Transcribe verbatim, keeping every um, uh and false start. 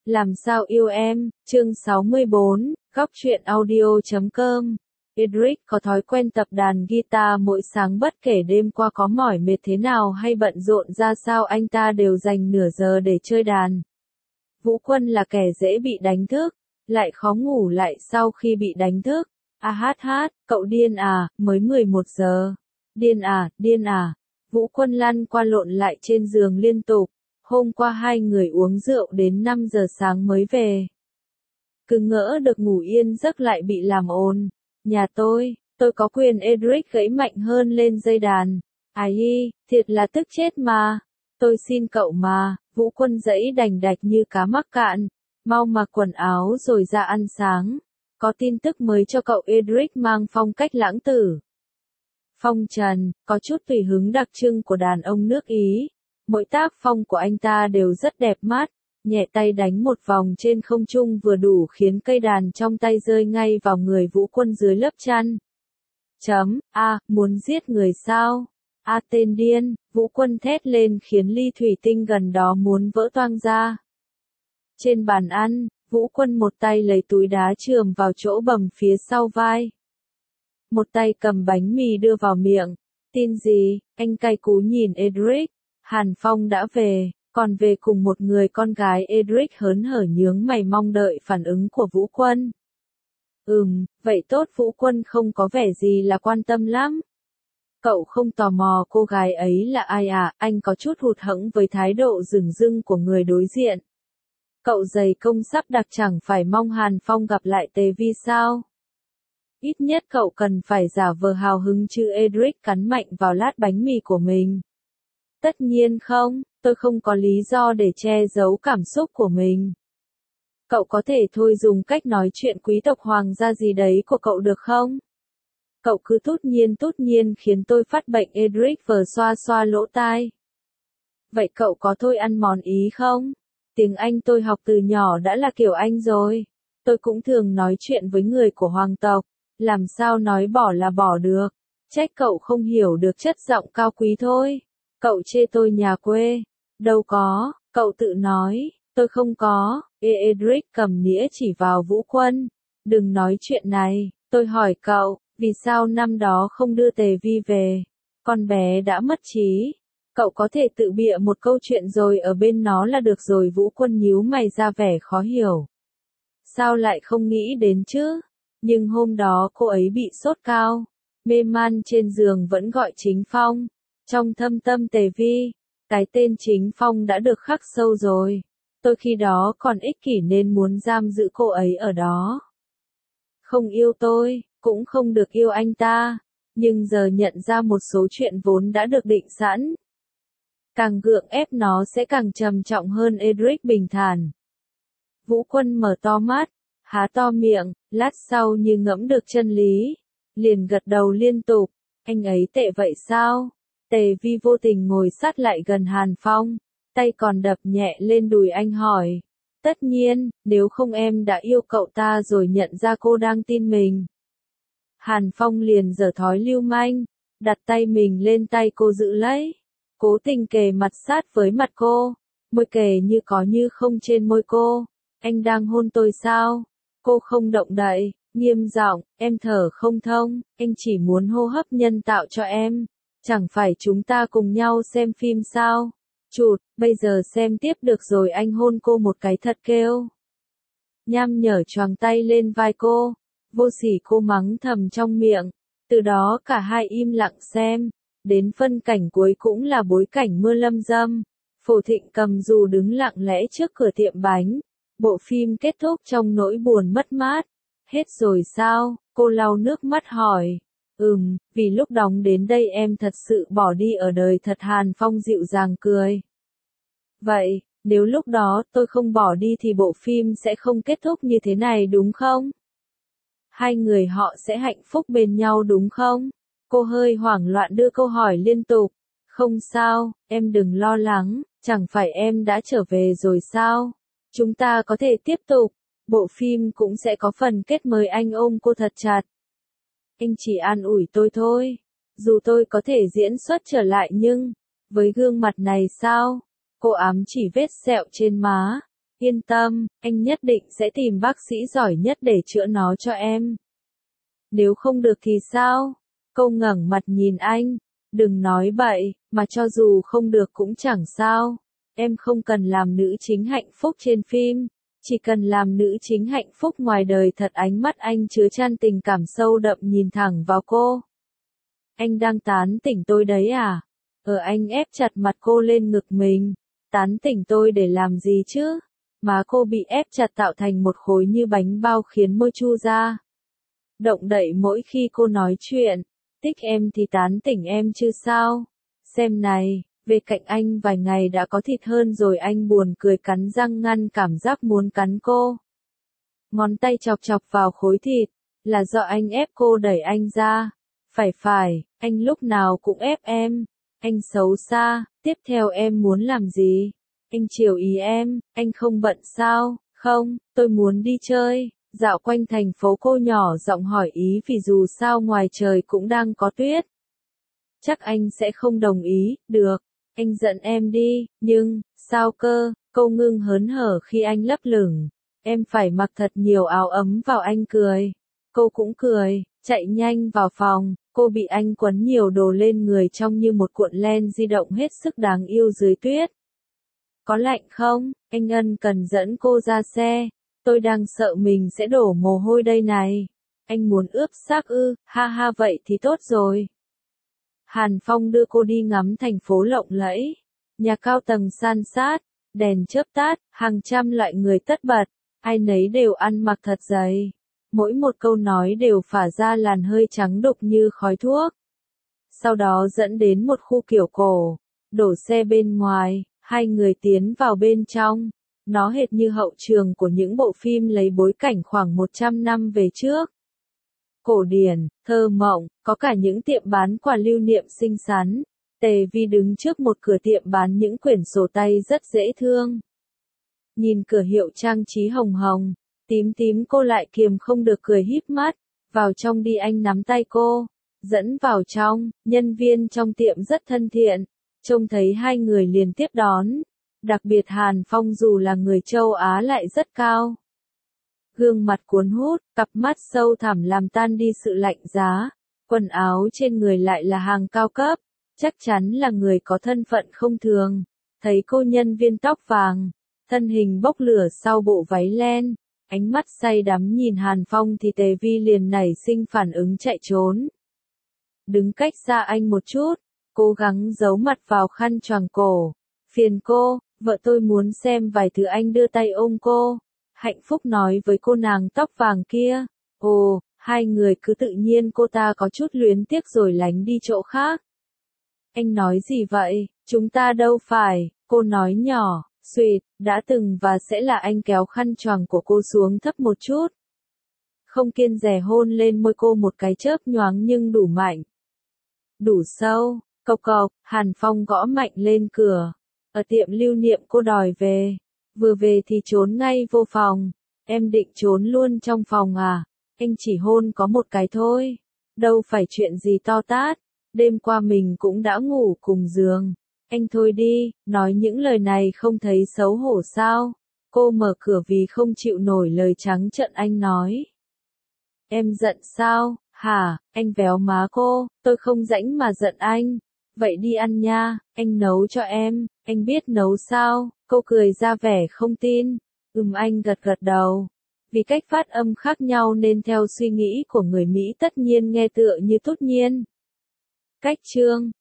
Làm sao yêu em, chương sáu mươi bốn, góc truyện audio chấm com. Edric có thói quen tập đàn guitar mỗi sáng bất kể đêm qua có mỏi mệt thế nào hay bận rộn ra sao anh ta đều dành nửa giờ để chơi đàn. Vũ Quân là kẻ dễ bị đánh thức, lại khó ngủ lại sau khi bị đánh thức. A hát hát, cậu điên à, mới mười một giờ. Điên à, điên à. Vũ Quân lăn qua lộn lại trên giường liên tục. Hôm qua hai người uống rượu đến năm giờ sáng mới về. Cứ ngỡ được ngủ yên giấc lại bị làm ồn. Nhà tôi, tôi có quyền Edric gãy mạnh hơn lên dây đàn. Ai, thiệt là tức chết mà. Tôi xin cậu mà, Vũ Quân giãy đành đạch như cá mắc cạn. Mau mặc quần áo rồi ra ăn sáng. Có tin tức mới cho cậu Edric mang phong cách lãng tử. Phong trần, có chút tùy hứng đặc trưng của đàn ông nước Ý. Mỗi tác phong của anh ta đều rất đẹp mắt, nhẹ tay đánh một vòng trên không trung vừa đủ khiến cây đàn trong tay rơi ngay vào người Vũ Quân dưới lớp chăn. Chấm, a, muốn giết người sao? A tên điên, Vũ Quân thét lên khiến ly thủy tinh gần đó muốn vỡ toang ra. Trên bàn ăn, Vũ Quân một tay lấy túi đá chườm vào chỗ bầm phía sau vai. Một tay cầm bánh mì đưa vào miệng. Tin gì, anh cay cú nhìn Edric. Hàn Phong đã về, còn về cùng một người con gái. Edric hớn hở nhướng mày mong đợi phản ứng của Vũ Quân. Ừm, vậy tốt. Vũ Quân không có vẻ gì là quan tâm lắm. Cậu không tò mò cô gái ấy là ai à? Anh có chút hụt hẫng với thái độ dửng dưng của người đối diện. Cậu dày công sắp đặc chẳng phải mong Hàn Phong gặp lại Tề Vi sao? Ít nhất cậu cần phải giả vờ hào hứng chứ. Edric cắn mạnh vào lát bánh mì của mình. Tất nhiên không, tôi không có lý do để che giấu cảm xúc của mình. Cậu có thể thôi dùng cách nói chuyện quý tộc hoàng gia gì đấy của cậu được không? Cậu cứ tút nhiên tút nhiên khiến tôi phát bệnh. Edric vờ xoa xoa lỗ tai. Vậy cậu có thôi ăn mòn ý không? Tiếng Anh tôi học từ nhỏ đã là kiểu Anh rồi. Tôi cũng thường nói chuyện với người của hoàng tộc. Làm sao nói bỏ là bỏ được? Trách cậu không hiểu được chất giọng cao quý thôi. Cậu chê tôi nhà quê. Đâu có, cậu tự nói, tôi không có. Ê Edric cầm nĩa chỉ vào Vũ Quân. Đừng nói chuyện này, tôi hỏi cậu, vì sao năm đó không đưa Tề Vi về? Con bé đã mất trí. Cậu có thể tự bịa một câu chuyện rồi ở bên nó là được rồi. Vũ Quân nhíu mày ra vẻ khó hiểu. Sao lại không nghĩ đến chứ? Nhưng hôm đó cô ấy bị sốt cao, mê man trên giường vẫn gọi Chính Phong. Trong thâm tâm Tề Vi, cái tên Chính Phong đã được khắc sâu rồi. Tôi khi đó còn ích kỷ nên muốn giam giữ cô ấy ở đó. Không yêu tôi, cũng không được yêu anh ta. Nhưng giờ nhận ra một số chuyện vốn đã được định sẵn. Càng gượng ép nó sẽ càng trầm trọng hơn. Edric bình thản. Vũ Quân mở to mắt, há to miệng, lát sau như ngẫm được chân lý. Liền gật đầu liên tục. Anh ấy tệ vậy sao? Tề Vi vô tình ngồi sát lại gần Hàn Phong, tay còn đập nhẹ lên đùi anh hỏi. Tất nhiên, nếu không em đã yêu cậu ta rồi nhận ra cô đang tin mình. Hàn Phong liền giở thói lưu manh, đặt tay mình lên tay cô giữ lấy, cố tình kề mặt sát với mặt cô, môi kề như có như không trên môi cô. Anh đang hôn tôi sao? Cô không động đậy, nghiêm giọng, em thở không thông, anh chỉ muốn hô hấp nhân tạo cho em. Chẳng phải chúng ta cùng nhau xem phim sao? Chụt, bây giờ xem tiếp được rồi. Anh hôn cô một cái thật kêu. Nham nhở choàng tay lên vai cô. Vô sỉ cô mắng thầm trong miệng. Từ đó cả hai im lặng xem. Đến phân cảnh cuối cũng là bối cảnh mưa lâm dâm. Phổ Thịnh cầm dù đứng lặng lẽ trước cửa tiệm bánh. Bộ phim kết thúc trong nỗi buồn mất mát. Hết rồi sao? Cô lau nước mắt hỏi. Ừm, vì lúc đóng đến đây em thật sự bỏ đi ở đời thật. Hàn Phong dịu dàng cười. Vậy, nếu lúc đó tôi không bỏ đi thì bộ phim sẽ không kết thúc như thế này đúng không? Hai người họ sẽ hạnh phúc bên nhau đúng không? Cô hơi hoảng loạn đưa câu hỏi liên tục. Không sao, em đừng lo lắng, chẳng phải em đã trở về rồi sao? Chúng ta có thể tiếp tục, bộ phim cũng sẽ có phần kết mới. Anh ôm cô thật chặt. Anh chỉ an ủi tôi thôi. Dù tôi có thể diễn xuất trở lại nhưng, với gương mặt này sao? Cô ám chỉ vết sẹo trên má. Yên tâm, anh nhất định sẽ tìm bác sĩ giỏi nhất để chữa nó cho em. Nếu không được thì sao? Cô ngẩng mặt nhìn anh. Đừng nói bậy, mà cho dù không được cũng chẳng sao. Em không cần làm nữ chính hạnh phúc trên phim. Chỉ cần làm nữ chính hạnh phúc ngoài đời thật. Ánh mắt anh chứa chan tình cảm sâu đậm nhìn thẳng vào cô. Anh đang tán tỉnh tôi đấy à? Ờ anh ép chặt mặt cô lên ngực mình. Tán tỉnh tôi để làm gì chứ? Má cô bị ép chặt tạo thành một khối như bánh bao khiến môi chu ra. Động đậy mỗi khi cô nói chuyện. Thích em thì tán tỉnh em chứ sao? Xem này, về cạnh anh vài ngày đã có thịt hơn rồi. Anh buồn cười cắn răng ngăn cảm giác muốn cắn cô. Ngón tay chọc chọc vào khối thịt. Là do anh ép cô đẩy anh ra. Phải phải, anh lúc nào cũng ép em. Anh xấu xa, tiếp theo em muốn làm gì? Anh chiều ý em, anh không bận sao? Không, tôi muốn đi chơi, dạo quanh thành phố. Cô nhỏ giọng hỏi ý vì dù sao ngoài trời cũng đang có tuyết. Chắc anh sẽ không đồng ý, được, anh dẫn em đi, nhưng, sao cơ? Cô ngưng hớn hở khi anh lấp lửng. Em phải mặc thật nhiều áo ấm vào. Anh cười. Cô cũng cười, chạy nhanh vào phòng. Cô bị anh quấn nhiều đồ lên người trông như một cuộn len di động hết sức đáng yêu dưới tuyết. Có lạnh không? Anh ân cần dẫn cô ra xe. Tôi đang sợ mình sẽ đổ mồ hôi đây này. Anh muốn ướp xác ư? Ha ha vậy thì tốt rồi. Hàn Phong đưa cô đi ngắm thành phố lộng lẫy. Nhà cao tầng san sát, đèn chớp tắt, hàng trăm loại người tất bật. Ai nấy đều ăn mặc thật dày. Mỗi một câu nói đều phả ra làn hơi trắng đục như khói thuốc. Sau đó dẫn đến một khu kiểu cổ. Đổ xe bên ngoài, hai người tiến vào bên trong. Nó hệt như hậu trường của những bộ phim lấy bối cảnh khoảng một trăm năm về trước. Cổ điển, thơ mộng, có cả những tiệm bán quà lưu niệm xinh xắn. Tề Vi đứng trước một cửa tiệm bán những quyển sổ tay rất dễ thương. Nhìn cửa hiệu trang trí hồng hồng, tím tím cô lại kiềm không được cười híp mắt. Vào trong đi, anh nắm tay cô, dẫn vào trong. Nhân viên trong tiệm rất thân thiện, trông thấy hai người liền tiếp đón. Đặc biệt Hàn Phong dù là người châu Á lại rất cao. Gương mặt cuốn hút, cặp mắt sâu thẳm làm tan đi sự lạnh giá. Quần áo trên người lại là hàng cao cấp, chắc chắn là người có thân phận không thường. Thấy cô nhân viên tóc vàng, thân hình bốc lửa sau bộ váy len, ánh mắt say đắm nhìn Hàn Phong thì Tề Vi liền nảy sinh phản ứng chạy trốn. Đứng cách xa anh một chút, cố gắng giấu mặt vào khăn choàng cổ. Phiền cô, vợ tôi muốn xem vài thứ. Anh đưa tay ôm cô. Hạnh phúc nói với cô nàng tóc vàng kia. Ồ, hai người cứ tự nhiên. Cô ta có chút luyến tiếc rồi lánh đi chỗ khác. Anh nói gì vậy? Chúng ta đâu phải, cô nói nhỏ, suýt, đã từng và sẽ là. Anh kéo khăn choàng của cô xuống thấp một chút. Không kiêng dè hôn lên môi cô một cái chớp nhoáng nhưng đủ mạnh. Đủ sâu, cộc cộc, Hàn Phong gõ mạnh lên cửa. Ở tiệm lưu niệm cô đòi về. Vừa về thì trốn ngay vô phòng. Em định trốn luôn trong phòng à? Anh chỉ hôn có một cái thôi. Đâu phải chuyện gì to tát. Đêm qua mình cũng đã ngủ cùng giường. Anh thôi đi, nói những lời này không thấy xấu hổ sao? Cô mở cửa vì không chịu nổi lời trắng trợn anh nói. Em giận sao? Hả? Anh véo má cô. Tôi không rảnh mà giận anh. Vậy đi ăn nha, anh nấu cho em. Anh biết nấu sao? Cô cười ra vẻ không tin. Ừm, anh gật gật đầu. Vì cách phát âm khác nhau nên theo suy nghĩ của người Mỹ tất nhiên nghe tựa như tốt nhiên. Cách chương